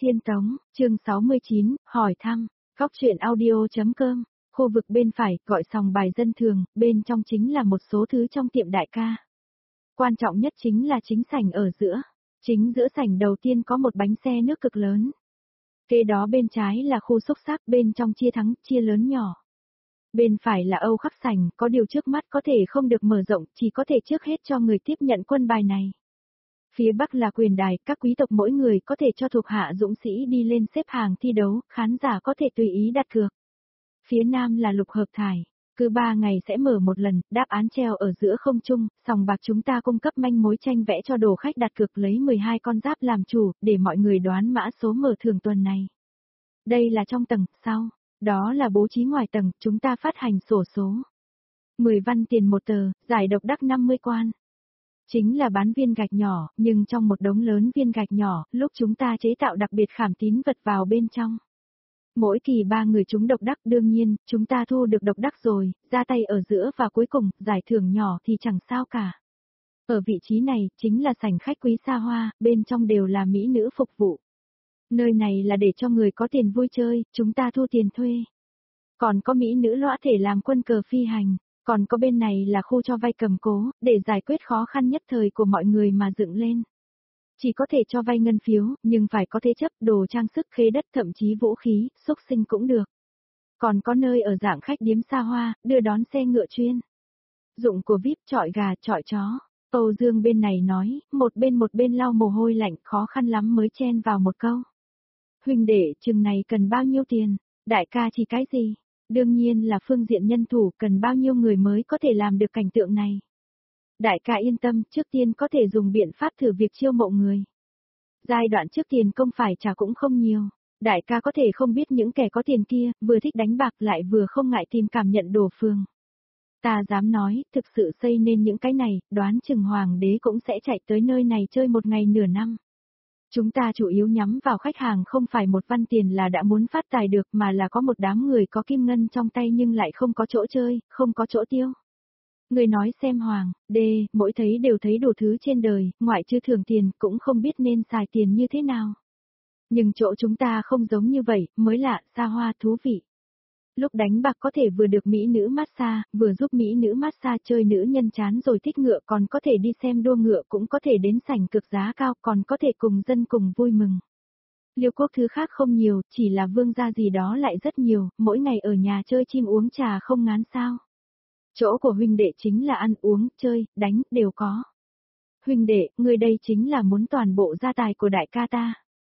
Tiên Tống, chương 69, hỏi thăm, góc truyện audio.com, khu vực bên phải, gọi sòng bài dân thường, bên trong chính là một số thứ trong tiệm đại ca. Quan trọng nhất chính là chính sảnh ở giữa. Chính giữa sảnh đầu tiên có một bánh xe nước cực lớn. Kế đó bên trái là khu xúc xác, bên trong chia thắng, chia lớn nhỏ. Bên phải là Âu khắc sảnh, có điều trước mắt có thể không được mở rộng, chỉ có thể trước hết cho người tiếp nhận quân bài này. Phía Bắc là quyền đài, các quý tộc mỗi người có thể cho thuộc hạ dũng sĩ đi lên xếp hàng thi đấu, khán giả có thể tùy ý đặt cược. Phía Nam là lục hợp thải, cứ 3 ngày sẽ mở một lần, đáp án treo ở giữa không trung, sòng bạc chúng ta cung cấp manh mối tranh vẽ cho đồ khách đặt cược lấy 12 con giáp làm chủ, để mọi người đoán mã số mở thưởng tuần này. Đây là trong tầng, sau, đó là bố trí ngoài tầng, chúng ta phát hành sổ số. 10 văn tiền một tờ, giải độc đắc 50 quan. Chính là bán viên gạch nhỏ, nhưng trong một đống lớn viên gạch nhỏ, lúc chúng ta chế tạo đặc biệt khảm tín vật vào bên trong. Mỗi kỳ 3 người trúng độc đắc, đương nhiên, chúng ta thu được độc đắc rồi, ra tay ở giữa và cuối cùng, giải thưởng nhỏ thì chẳng sao cả. Ở vị trí này, chính là sảnh khách quý xa hoa, bên trong đều là mỹ nữ phục vụ. Nơi này là để cho người có tiền vui chơi, chúng ta thu tiền thuê. Còn có mỹ nữ lõa thể làm quân cờ phi hành. Còn có bên này là khu cho vay cầm cố, để giải quyết khó khăn nhất thời của mọi người mà dựng lên. Chỉ có thể cho vay ngân phiếu, nhưng phải có thế chấp, đồ trang sức, khế đất, thậm chí vũ khí, xúc sinh cũng được. Còn có nơi ở dạng khách điếm xa hoa, đưa đón xe ngựa chuyên. Dụng của VIP, chọi gà, chọi chó. Âu Dương bên này nói, một bên lau mồ hôi lạnh, khó khăn lắm mới chen vào một câu. Huynh đệ, chừng này cần bao nhiêu tiền? Đại ca chỉ cái gì? Đương nhiên là phương diện nhân thủ, cần bao nhiêu người mới có thể làm được cảnh tượng này. Đại ca yên tâm, trước tiên có thể dùng biện pháp thử việc chiêu mộ người. Giai đoạn trước tiền công phải trả cũng không nhiều. Đại ca có thể không biết những kẻ có tiền kia, vừa thích đánh bạc lại vừa không ngại tìm cảm nhận đồ phường. Ta dám nói, thực sự xây nên những cái này, đoán chừng hoàng đế cũng sẽ chạy tới nơi này chơi một ngày nửa năm. Chúng ta chủ yếu nhắm vào khách hàng không phải một văn tiền là đã muốn phát tài được mà là có một đám người có kim ngân trong tay nhưng lại không có chỗ chơi, không có chỗ tiêu. Người nói xem hoàng, đê, mỗi thấy đều thấy đủ thứ trên đời, ngoại trừ thưởng tiền cũng không biết nên xài tiền như thế nào. Nhưng chỗ chúng ta không giống như vậy, mới lạ, xa hoa, thú vị. Lúc đánh bạc có thể vừa được mỹ nữ massage, vừa giúp mỹ nữ massage chơi nữ nhân chán rồi thích ngựa, còn có thể đi xem đua ngựa, cũng có thể đến sảnh cực giá cao, còn có thể cùng dân cùng vui mừng. Liêu quốc thứ khác không nhiều, chỉ là vương gia gì đó lại rất nhiều, mỗi ngày ở nhà chơi chim uống trà không ngán sao. Chỗ của huynh đệ chính là ăn uống, chơi, đánh, đều có. Huynh đệ, người đây chính là muốn toàn bộ gia tài của đại ca ta.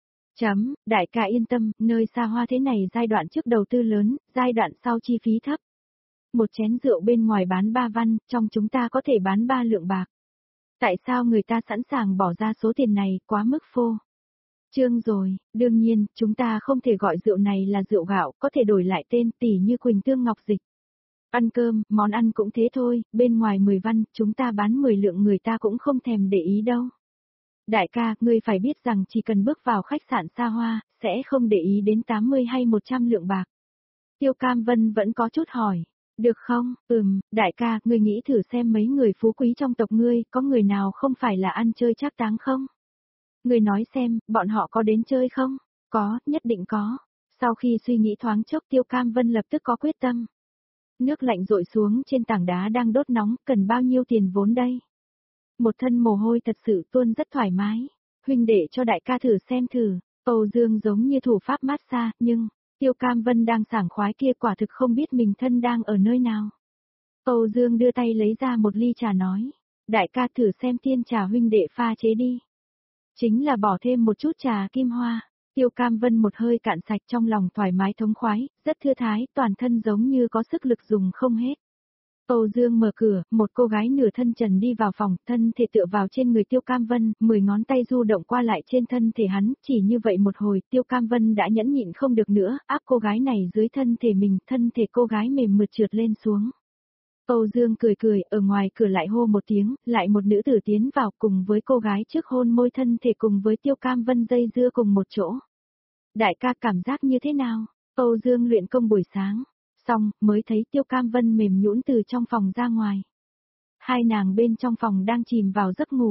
Đại ca yên tâm, nơi xa hoa thế này giai đoạn trước đầu tư lớn, giai đoạn sau chi phí thấp. Một chén rượu bên ngoài bán 3 văn, trong chúng ta có thể bán 3 lượng bạc. Tại sao người ta sẵn sàng bỏ ra số tiền này, quá mức phô? Trương rồi, đương nhiên, chúng ta không thể gọi rượu này là rượu gạo, có thể đổi lại tên tỉ như Quỳnh Tương Ngọc Dịch. Ăn cơm, món ăn cũng thế thôi, bên ngoài 10 văn, chúng ta bán 10 lượng người ta cũng không thèm để ý đâu. Đại ca, ngươi phải biết rằng chỉ cần bước vào khách sạn xa hoa, sẽ không để ý đến 80 hay 100 lượng bạc. Tiêu Cam Vân vẫn có chút hỏi, được không? Đại ca, ngươi nghĩ thử xem mấy người phú quý trong tộc ngươi, có người nào không phải là ăn chơi trác táng không? Ngươi nói xem, bọn họ có đến chơi không? Có, nhất định có. Sau khi suy nghĩ thoáng chốc Tiêu Cam Vân lập tức có quyết tâm. Nước lạnh rội xuống trên tảng đá đang đốt nóng, cần bao nhiêu tiền vốn đây? Một thân mồ hôi thật sự tuôn rất thoải mái. Huynh đệ cho đại ca thử xem thử. Âu Dương giống như thủ pháp massage, nhưng Tiêu Cam Vân đang sảng khoái kia quả thực không biết mình thân đang ở nơi nào. Âu Dương đưa tay lấy ra một ly trà nói. Đại ca thử xem tiên trà huynh đệ pha chế đi. Chính là bỏ thêm một chút trà kim hoa. Tiêu Cam Vân một hơi cạn sạch, trong lòng thoải mái thống khoái, rất thư thái, toàn thân giống như có sức lực dùng không hết. Âu Dương mở cửa, một cô gái nửa thân trần đi vào phòng, thân thể tựa vào trên người Tiêu Cam Vân, 10 ngón tay du động qua lại trên thân thể hắn, chỉ như vậy một hồi, Tiêu Cam Vân đã nhẫn nhịn không được nữa, áp cô gái này dưới thân thể mình, thân thể cô gái mềm mượt trượt lên xuống. Âu Dương cười cười, ở ngoài cửa lại hô một tiếng, lại một nữ tử tiến vào cùng với cô gái trước hôn môi thân thể cùng với Tiêu Cam Vân dây dưa cùng một chỗ. Đại ca cảm giác như thế nào? Âu Dương luyện công buổi sáng. Xong, mới thấy Tiêu Cam Vân mềm nhũn từ trong phòng ra ngoài. Hai nàng bên trong phòng đang chìm vào giấc ngủ.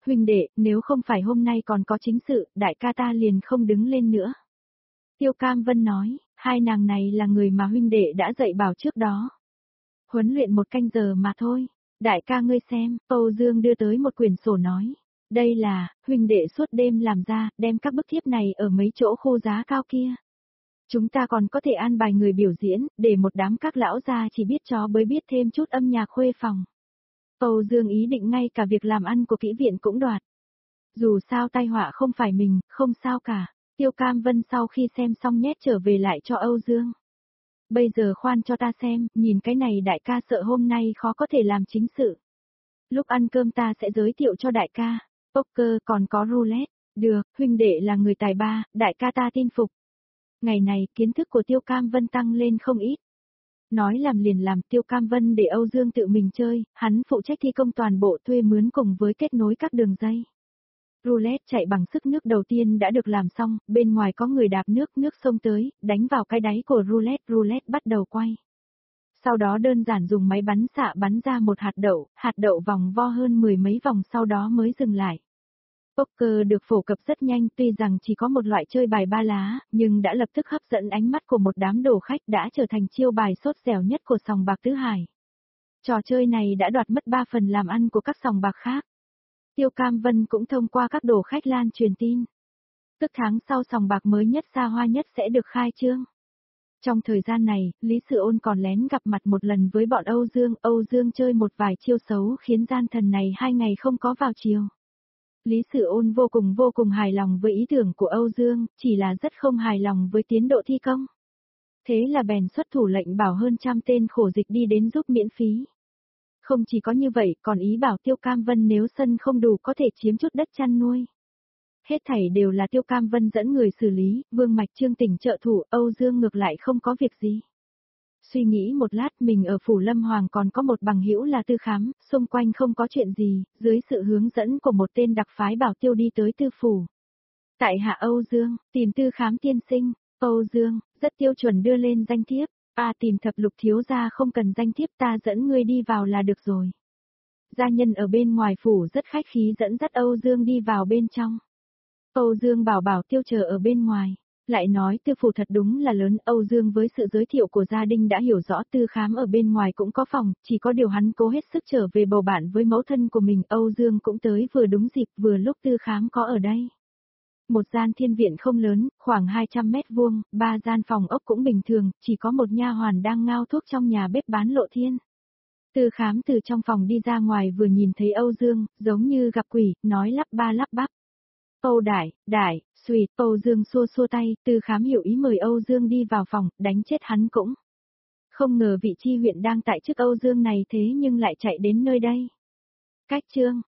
huynh đệ, nếu không phải hôm nay còn có chính sự, đại ca ta liền không đứng lên nữa. Tiêu Cam Vân nói, hai nàng này là người mà huynh đệ đã dạy bảo trước đó. Huấn luyện 1 canh giờ mà thôi. Đại ca ngươi xem, Âu Dương đưa tới một quyển sổ nói. Đây là, huynh đệ suốt đêm làm ra, đem các bức thiếp này ở mấy chỗ khô giá cao kia. Chúng ta còn có thể an bài người biểu diễn, để một đám các lão già chỉ biết chó bới biết thêm chút âm nhạc khuê phòng. Âu Dương ý định ngay cả việc làm ăn của kỹ viện cũng đoạt. Dù sao tai họa không phải mình, không sao cả. Tiêu Cam Vân sau khi xem xong nhét trở về lại cho Âu Dương. Bây giờ khoan cho ta xem, nhìn cái này đại ca sợ hôm nay khó có thể làm chính sự. Lúc ăn cơm ta sẽ giới thiệu cho đại ca. Poker còn có roulette. Được, huynh đệ là người tài ba, đại ca ta tin phục. Ngày này kiến thức của Tiêu Cam Vân tăng lên không ít. Nói làm liền làm, Tiêu Cam Vân để Âu Dương tự mình chơi, hắn phụ trách thi công toàn bộ thuê mướn cùng với kết nối các đường dây. Roulette chạy bằng sức nước đầu tiên đã được làm xong, bên ngoài có người đạp nước xông tới, đánh vào cái đáy của roulette bắt đầu quay. Sau đó đơn giản dùng máy bắn xạ bắn ra một hạt đậu vòng vo hơn 10 mấy vòng sau đó mới dừng lại. Poker được phổ cập rất nhanh, tuy rằng chỉ có một loại chơi bài 3 lá, nhưng đã lập tức hấp dẫn ánh mắt của một đám đồ khách, đã trở thành chiêu bài sốt dẻo nhất của sòng bạc Tứ Hải. Trò chơi này đã đoạt mất 3 phần làm ăn của các sòng bạc khác. Tiêu Cam Vân cũng thông qua các đồ khách lan truyền tin. Tức tháng sau sòng bạc mới nhất xa hoa nhất sẽ được khai trương. Trong thời gian này, Lý Sự Ôn còn lén gặp mặt một lần với bọn Âu Dương chơi một vài chiêu xấu khiến gian thần này 2 ngày không có vào chiều. Lý Sự Ôn vô cùng hài lòng với ý tưởng của Âu Dương, chỉ là rất không hài lòng với tiến độ thi công. Thế là bèn xuất thủ lệnh bảo hơn 100 tên khổ dịch đi đến giúp miễn phí. Không chỉ có như vậy, còn ý bảo Tiêu Cam Vân nếu sân không đủ có thể chiếm chút đất chăn nuôi. Hết thảy đều là Tiêu Cam Vân dẫn người xử lý, Vương Mạch Trương Tỉnh trợ thủ, Âu Dương ngược lại không có việc gì. Suy nghĩ một lát mình ở Phủ Lâm Hoàng còn có một bằng hữu là Tư Khám, xung quanh không có chuyện gì, dưới sự hướng dẫn của một tên đặc phái bảo Tiêu đi tới Tư Phủ. Tại hạ Âu Dương, tìm Tư Khám tiên sinh, Âu Dương, rất tiêu chuẩn đưa lên danh thiếp, tìm Thập Lục thiếu gia không cần danh thiếp ta dẫn ngươi đi vào là được rồi. Gia nhân ở bên ngoài phủ rất khách khí dẫn dắt Âu Dương đi vào bên trong. Âu Dương bảo Tiêu chờ ở bên ngoài. Lại nói Tư phủ thật đúng là lớn, Âu Dương với sự giới thiệu của gia đình đã hiểu rõ Tư Khám ở bên ngoài cũng có phòng, chỉ có điều hắn cố hết sức trở về bầu bạn với mẫu thân của mình, Âu Dương cũng tới vừa đúng dịp vừa lúc Tư Khám có ở đây. Một gian thiên viện không lớn, khoảng 200 mét vuông, 3 gian phòng ốc cũng bình thường, chỉ có một nha hoàn đang ngao thuốc trong nhà bếp bán lộ thiên. Tư Khám từ trong phòng đi ra ngoài vừa nhìn thấy Âu Dương, giống như gặp quỷ, nói lắp ba lắp bắp. Âu đại, xùy, Âu Dương xua tay, Tư Khám hiểu ý mời Âu Dương đi vào phòng, đánh chết hắn cũng. Không ngờ vị chi huyện đang tại chức Âu Dương này thế nhưng lại chạy đến nơi đây. Cách chương,